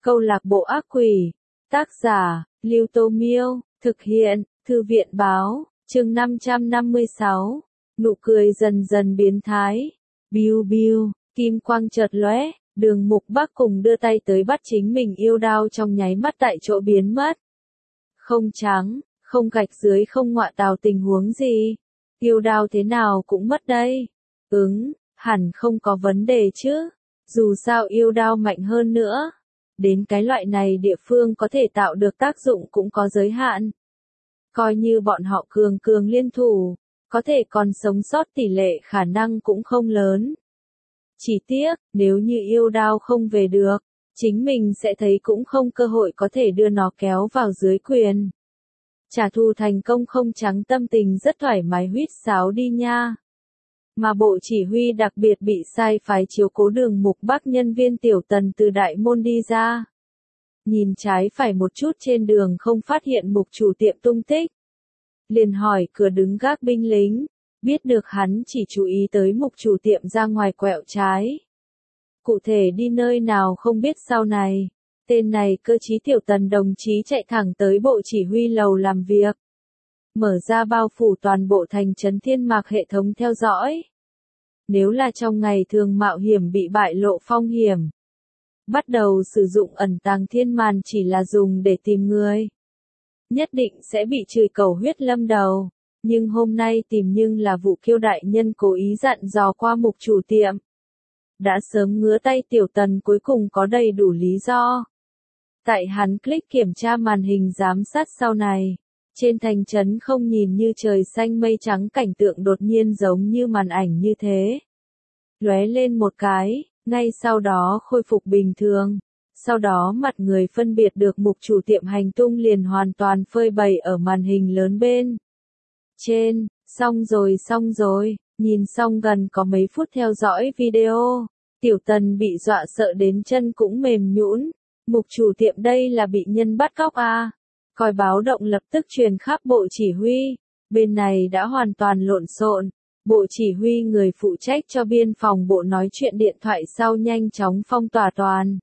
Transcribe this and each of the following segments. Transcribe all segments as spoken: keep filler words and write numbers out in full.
Câu lạc bộ ác quỷ. Tác giả, Lưu Tô Miêu. Thực hiện, Thư viện báo. Chương năm trăm năm mươi sáu. Nụ cười dần dần biến thái. Biu biu, kim quang chợt lóe, Đường Mục Bắc cùng đưa tay tới bắt chính mình yêu đao trong nháy mắt tại chỗ biến mất. Không trắng, không gạch dưới không ngọa tào tình huống gì. Yêu đao thế nào cũng mất đây. Ứng, hẳn không có vấn đề chứ. Dù sao yêu đao mạnh hơn nữa. Đến cái loại này địa phương có thể tạo được tác dụng cũng có giới hạn. Coi như bọn họ cường cường liên thủ, có thể còn sống sót tỷ lệ khả năng cũng không lớn. Chỉ tiếc, nếu như yêu đao không về được, chính mình sẽ thấy cũng không cơ hội có thể đưa nó kéo vào dưới quyền. Trả thù thành công không trắng tâm tình rất thoải mái huýt sáo đi nha. Mà bộ chỉ huy đặc biệt bị sai phái chiếu cố Đường Mục Bắc nhân viên Tiểu Tần từ đại môn đi ra. Nhìn trái phải một chút trên đường không phát hiện mục chủ tiệm tung tích. Liền hỏi cửa đứng gác binh lính, biết được hắn chỉ chú ý tới mục chủ tiệm ra ngoài quẹo trái. Cụ thể đi nơi nào không biết sau này. Tên này cơ trí Tiểu Tần đồng chí chạy thẳng tới bộ chỉ huy lầu làm việc. Mở ra bao phủ toàn bộ thành trấn thiên mạc hệ thống theo dõi. Nếu là trong ngày thường mạo hiểm bị bại lộ phong hiểm. Bắt đầu sử dụng ẩn tàng thiên màn chỉ là dùng để tìm người. Nhất định sẽ bị chửi cầu huyết lâm đầu. Nhưng hôm nay tìm nhưng là vụ Kiêu đại nhân cố ý dặn dò qua mục chủ tiệm. Đã sớm ngứa tay Tiểu Tần cuối cùng có đầy đủ lý do. Tại hắn click kiểm tra màn hình giám sát sau này. Trên thành trấn không nhìn như trời xanh mây trắng cảnh tượng đột nhiên giống như màn ảnh như thế. Lóe lên một cái, ngay sau đó khôi phục bình thường. Sau đó mặt người phân biệt được mục chủ tiệm hành tung liền hoàn toàn phơi bày ở màn hình lớn bên. Trên, xong rồi xong rồi, nhìn xong gần có mấy phút theo dõi video. Tiểu Tần bị dọa sợ đến chân cũng mềm nhũn. Mục chủ tiệm đây là bị nhân bắt cóc à? Còi báo động lập tức truyền khắp bộ chỉ huy. Bên này đã hoàn toàn lộn xộn. Bộ chỉ huy người phụ trách cho biên phòng bộ nói chuyện điện thoại sau nhanh chóng phong tỏa toàn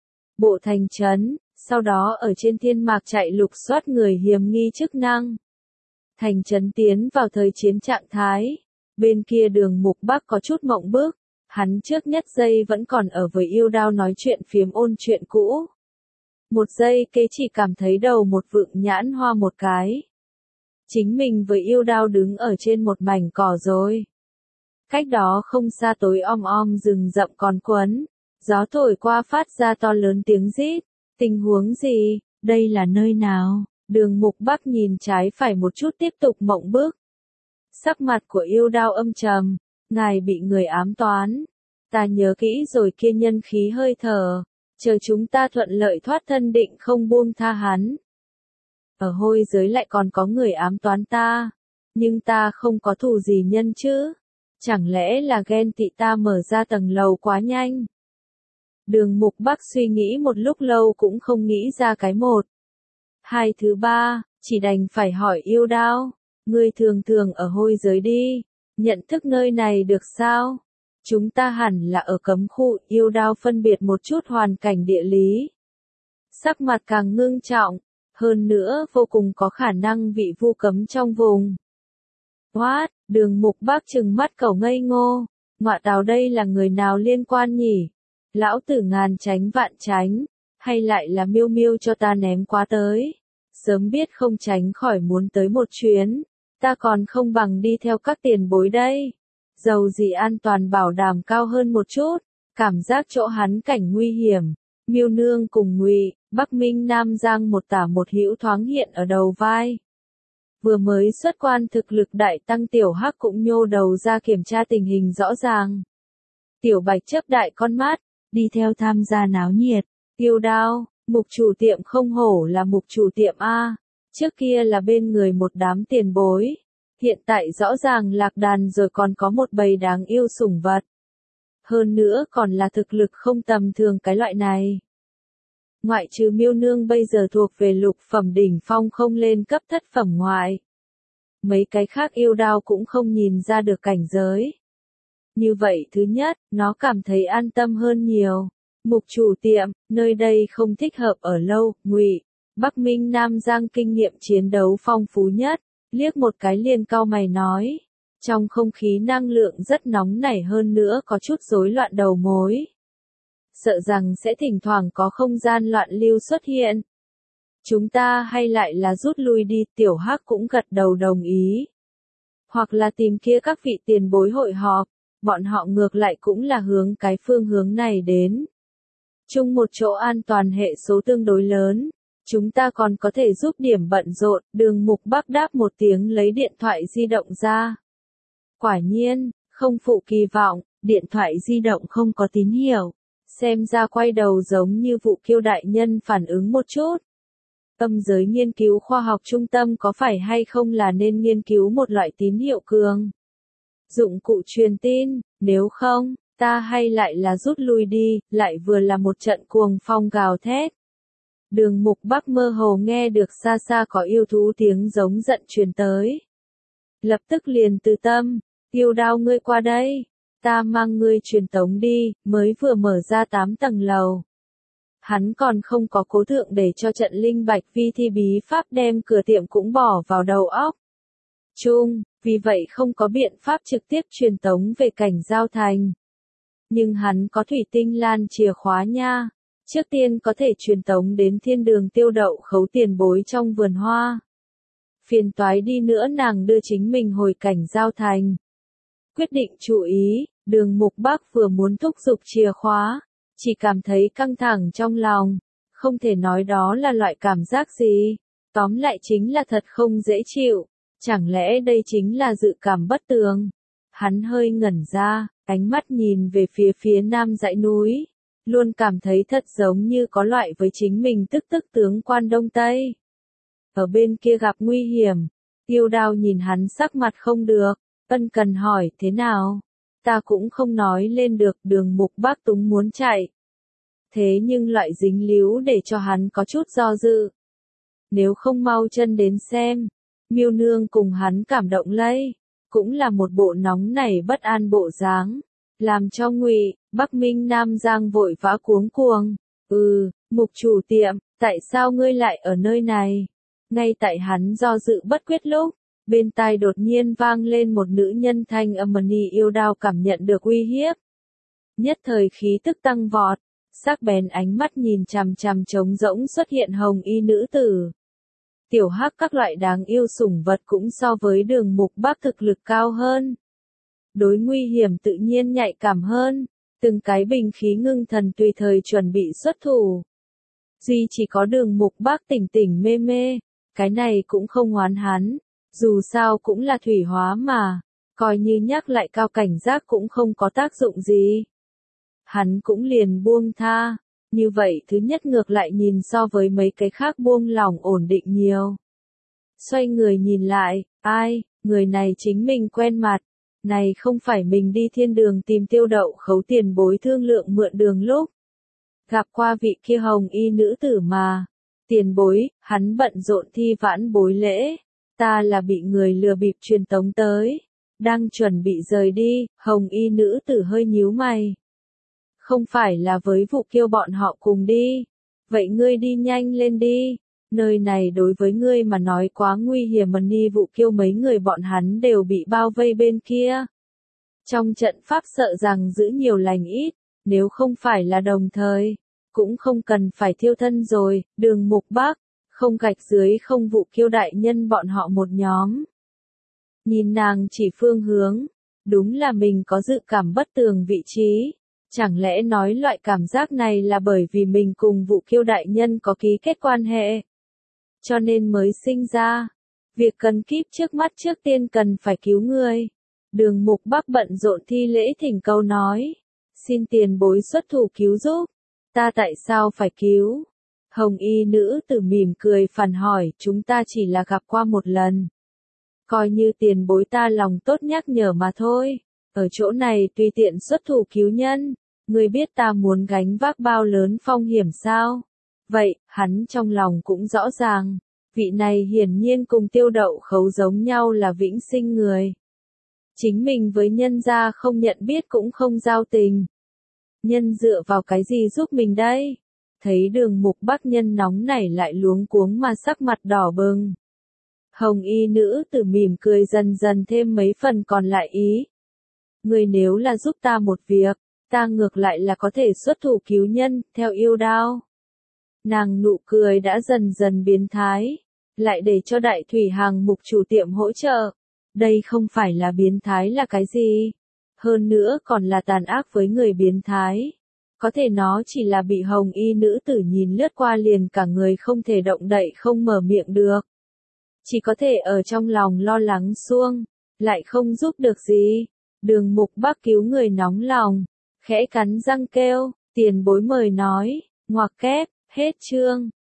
bộ thành trấn, sau đó ở trên thiên mạc chạy lục soát người hiểm nghi chức năng. Thành trấn tiến vào thời chiến trạng thái. Bên kia Đường Mục Bắc có chút mộng bức. Hắn trước nhất giây vẫn còn ở với yêu đao nói chuyện phiếm ôn chuyện cũ. Một giây kế chỉ cảm thấy đầu một vựng nhãn hoa một cái. Chính mình với yêu đao đứng ở trên một mảnh cỏ rồi. Cách đó không xa tối om om rừng rậm còn quấn. Gió thổi qua phát ra to lớn tiếng rít. Tình huống gì? Đây là nơi nào? Đường Mục Bắc nhìn trái phải một chút tiếp tục mộng bức. Sắc mặt của yêu đao âm trầm. Ngài bị người ám toán. Ta nhớ kỹ rồi kia nhân khí hơi thở. Chờ chúng ta thuận lợi thoát thân định không buông tha hắn. Ở hôi giới lại còn có người ám toán ta. Nhưng ta không có thù gì nhân chứ. Chẳng lẽ là ghen tị ta mở ra tầng lầu quá nhanh. Đường Mục Bắc suy nghĩ một lúc lâu cũng không nghĩ ra cái một. Hai thứ ba, chỉ đành phải hỏi yêu đao. Ngươi thường thường ở hôi giới đi. Nhận thức nơi này được sao? Chúng ta hẳn là ở cấm khu. Yêu đao phân biệt một chút hoàn cảnh địa lý. Sắc mặt càng ngưng trọng. Hơn nữa vô cùng có khả năng bị vu cấm trong vùng. What? Đường Mục Bắc trừng mắt cẩu ngây ngô. Ngọa tào đây là người nào liên quan nhỉ? Lão tử ngàn tránh vạn tránh. Hay lại là miêu miêu cho ta ném quá tới. Sớm biết không tránh khỏi muốn tới một chuyến. Ta còn không bằng đi theo các tiền bối đây. Dầu gì an toàn bảo đảm cao hơn một chút. Cảm giác chỗ hắn cảnh nguy hiểm. Miêu nương cùng Ngụy, Bắc Minh Nam Giang một tả một hữu thoáng hiện ở đầu vai. Vừa mới xuất quan thực lực đại tăng Tiểu Hắc cũng nhô đầu ra kiểm tra tình hình rõ ràng. Tiểu Bạch chớp đại con mắt, đi theo tham gia náo nhiệt. Yêu đao, mục chủ tiệm không hổ là mục chủ tiệm A. Trước kia là bên người một đám tiền bối. Hiện tại rõ ràng lạc đàn rồi còn có một bầy đáng yêu sủng vật. Hơn nữa còn là thực lực không tầm thường cái loại này. Ngoại trừ miêu nương bây giờ thuộc về lục phẩm đỉnh phong không lên cấp thất phẩm ngoại. Mấy cái khác yêu đao cũng không nhìn ra được cảnh giới. Như vậy thứ nhất, nó cảm thấy an tâm hơn nhiều. Mục chủ tiệm, nơi đây không thích hợp ở lâu, Ngụy. Bắc Minh Nam Giang kinh nghiệm chiến đấu phong phú nhất, liếc một cái liền cau mày nói. Trong không khí năng lượng rất nóng nảy hơn nữa có chút rối loạn đầu mối. Sợ rằng sẽ thỉnh thoảng có không gian loạn lưu xuất hiện. Chúng ta hay lại là rút lui đi, Tiểu Hắc cũng gật đầu đồng ý. Hoặc là tìm kia các vị tiền bối hội họp, bọn họ ngược lại cũng là hướng cái phương hướng này đến. Chung một chỗ an toàn hệ số tương đối lớn, chúng ta còn có thể giúp điểm bận rộn, Đường Mục Bắc đáp một tiếng lấy điện thoại di động ra. Quả nhiên, không phụ kỳ vọng, điện thoại di động không có tín hiệu, xem ra quay đầu giống như vụ Kiêu đại nhân phản ứng một chút. Âm giới nghiên cứu khoa học trung tâm có phải hay không là nên nghiên cứu một loại tín hiệu cường dụng cụ truyền tin, nếu không, ta hay lại là rút lui đi, lại vừa là một trận cuồng phong gào thét. Đường Mục Bắc mơ hồ nghe được xa xa có yêu thú tiếng giống giận truyền tới. Lập tức liền từ tâm, Tiêu Đao ngươi qua đây, ta mang ngươi truyền tống đi, mới vừa mở ra tám tầng lầu. Hắn còn không có cố thượng để cho trận linh bạch vi thi bí pháp đem cửa tiệm cũng bỏ vào đầu óc. Chung, vì vậy không có biện pháp trực tiếp truyền tống về cảnh giao thành. Nhưng hắn có thủy tinh lan chìa khóa nha, trước tiên có thể truyền tống đến thiên đường Tiêu Đậu khấu tiền bối trong vườn hoa. Phiền toái đi nữa nàng đưa chính mình hồi cảnh giao thành. Quyết định chú ý, Đường Mục Bắc vừa muốn thúc giục chìa khóa, chỉ cảm thấy căng thẳng trong lòng, không thể nói đó là loại cảm giác gì, tóm lại chính là thật không dễ chịu, chẳng lẽ đây chính là dự cảm bất tường. Hắn hơi ngẩn ra, ánh mắt nhìn về phía phía nam dãy núi, luôn cảm thấy thật giống như có loại với chính mình tức tức tướng quan Đông Tây. Ở bên kia gặp nguy hiểm, Tiêu Đao nhìn hắn sắc mặt không được, ân cần hỏi thế nào. Ta cũng không nói lên được, Đường Mục Bắc túng muốn chạy. Thế nhưng loại dính líu để cho hắn có chút do dự. Nếu không mau chân đến xem, Miêu Nương cùng hắn cảm động lây, cũng là một bộ nóng nảy bất an bộ dáng, làm cho Ngụy, Bắc Minh Nam Giang vội vã cuống cuồng. Ừ, Mục chủ tiệm, tại sao ngươi lại ở nơi này? Ngay tại hắn do dự bất quyết lúc, bên tai đột nhiên vang lên một nữ nhân thanh âm mani yêu đao cảm nhận được uy hiếp. Nhất thời khí tức tăng vọt, sắc bén ánh mắt nhìn chằm chằm trống rỗng xuất hiện hồng y nữ tử. Tiểu Hắc các loại đáng yêu sủng vật cũng so với Đường Mục Bắc thực lực cao hơn. Đối nguy hiểm tự nhiên nhạy cảm hơn, từng cái bình khí ngưng thần tùy thời chuẩn bị xuất thủ. Duy chỉ có Đường Mục Bắc tỉnh tỉnh mê mê, cái này cũng không oán hắn, dù sao cũng là thủy hóa mà, coi như nhắc lại cao cảnh giác cũng không có tác dụng gì. Hắn cũng liền buông tha, như vậy thứ nhất ngược lại nhìn so với mấy cái khác buông lòng ổn định nhiều. Xoay người nhìn lại, ai, người này chính mình quen mặt, này không phải mình đi thiên đường tìm Tiêu Đậu khấu tiền bối thương lượng mượn đường lúc. Gặp qua vị kia hồng y nữ tử mà, tiền bối, hắn bận rộn thi vãn bối lễ, ta là bị người lừa bịp truyền tống tới, đang chuẩn bị rời đi, hồng y nữ tử hơi nhíu mày. Không phải là với vụ Kiêu bọn họ cùng đi, vậy ngươi đi nhanh lên đi, nơi này đối với ngươi mà nói quá nguy hiểm, mà ni vụ Kiêu mấy người bọn hắn đều bị bao vây bên kia. Trong trận pháp sợ rằng giữ nhiều lành ít, nếu không phải là đồng thời, cũng không cần phải thiêu thân rồi. Đường Mục Bắc, không gạch dưới không vụ Kiêu đại nhân bọn họ một nhóm. Nhìn nàng chỉ phương hướng, đúng là mình có dự cảm bất tường vị trí. Chẳng lẽ nói loại cảm giác này là bởi vì mình cùng vụ Kiêu đại nhân có ký kết quan hệ, cho nên mới sinh ra. Việc cần kíp trước mắt trước tiên cần phải cứu người. Đường Mục Bắc bận rộn thi lễ thỉnh cầu nói. Xin tiền bối xuất thủ cứu giúp. Ta tại sao phải cứu? Hồng y nữ tử mỉm cười phản hỏi, chúng ta chỉ là gặp qua một lần. Coi như tiền bối ta lòng tốt nhắc nhở mà thôi. Ở chỗ này tùy tiện xuất thủ cứu nhân. Ngươi biết ta muốn gánh vác bao lớn phong hiểm sao? Vậy, hắn trong lòng cũng rõ ràng. Vị này hiển nhiên cùng Tiêu Đậu khấu giống nhau là vĩnh sinh người. Chính mình với nhân gia không nhận biết cũng không giao tình. Nhân dựa vào cái gì giúp mình đây? Thấy Đường Mục Bắc Nhân nóng nảy lại luống cuống mà sắc mặt đỏ bừng. Hồng y nữ tử mỉm cười dần dần thêm mấy phần còn lại ý. Người nếu là giúp ta một việc, ta ngược lại là có thể xuất thủ cứu nhân, theo yêu đao. Nàng nụ cười đã dần dần biến thái, lại để cho đại thủy hàng mục chủ tiệm hỗ trợ. Đây không phải là biến thái là cái gì? Hơn nữa còn là tàn ác với người biến thái. Có thể nó chỉ là bị hồng y nữ tử nhìn lướt qua liền cả người không thể động đậy không mở miệng được. Chỉ có thể ở trong lòng lo lắng suông, lại không giúp được gì. Đường Mục Bắc cứu người nóng lòng, khẽ cắn răng kêu, tiền bối mời nói, ngoặc kép, hết chương.